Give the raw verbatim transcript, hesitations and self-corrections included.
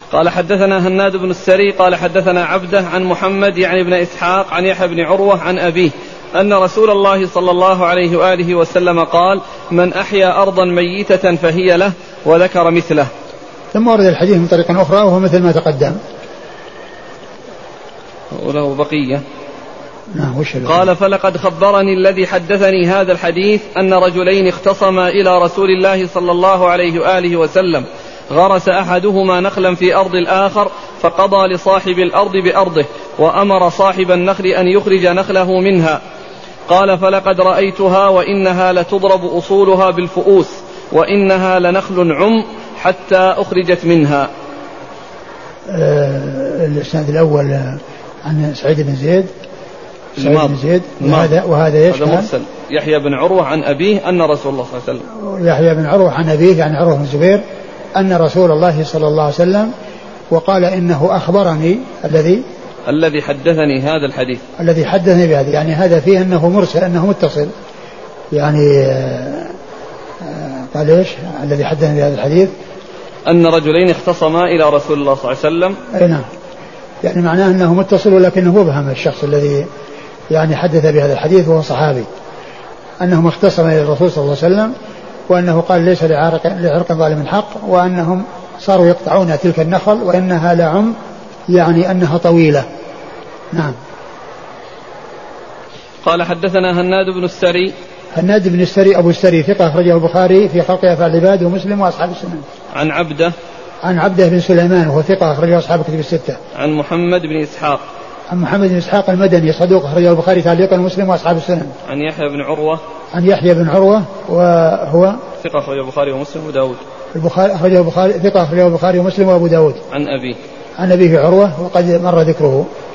قال حدثنا هناد بن السري قال حدثنا عبده عن محمد يعني بن إسحاق عن يحيى بن عروة عن أبيه أن رسول الله صلى الله عليه وآله وسلم قال من أحيا أرضا ميتة فهي له، وذكر مثله. ثم ورد الحديث من طريق أخرى وهو مثل ما تقدم وله بقية. نعم. قال فلقد خبرني الذي حدثني هذا الحديث أن رجلين اختصما إلى رسول الله صلى الله عليه وآله وسلم، غرس أحدهما نخلا في أرض الآخر فقضى لصاحب الأرض بأرضه وأمر صاحب النخل أن يخرج نخله منها. قال فلقد رأيتها وإنها لتضرب أصولها بالفؤوس وإنها لنخل عم حتى أخرجت منها. أه الإسناد الأول عن سعيد بن زيد سعيد بن زيد وهذا, وهذا هذا مرسل يحيى بن عروة عن أبيه أن رسول الله صلى الله عليه وسلم. يحيى بن عروة عن أبيه يعني عروة بن الزبير أن رسول الله صلى الله عليه وسلم، وقال إنه أخبرني الذي الذي حدثني هذا الحديث الذي حدثني بهذا، يعني هذا فيه أنه مرسل أنه متصل، يعني قال إيش الذي حدثني بهذا الحديث أن رجلين اختصما إلى رسول الله صلى الله عليه وسلم. أي نعم، يعني معناه أنه متصل ولكنه مبهم الشخص الذي يعني حدث بهذا الحديث وهو صحابي، أنهم اختصموا إلى الرسول صلى الله عليه وسلم وأنه قال ليس لعرق, لعرق ظالم حق، وأنهم صاروا يقطعون تلك النخل وإنها لعم يعني أنها طويلة. نعم. قال حدثنا هناد بن السري هناد بن السري أبو السري ثقة أخرجه البخاري في خلق أفعال العباد ومسلم وأصحاب السنن. عن عبده عن عبده بن سليمان وهو ثقة أخرجه أصحاب الكتب الستة. عن محمد بن إسحاق عن محمد بن إسحاق المدني صدوق أخرجه البخاري تعليقا ومسلم وأصحاب السنن. عن يحيى بن عروة عن يحيى بن عروة وهو ثقة أخرجه البخاري ومسلم وداود. البخاري أخرجه البخاري ثقة أخرجه البخاري ومسلم وأبو داود. عن أبيه عن أبيه عروة وقد مر ذكره.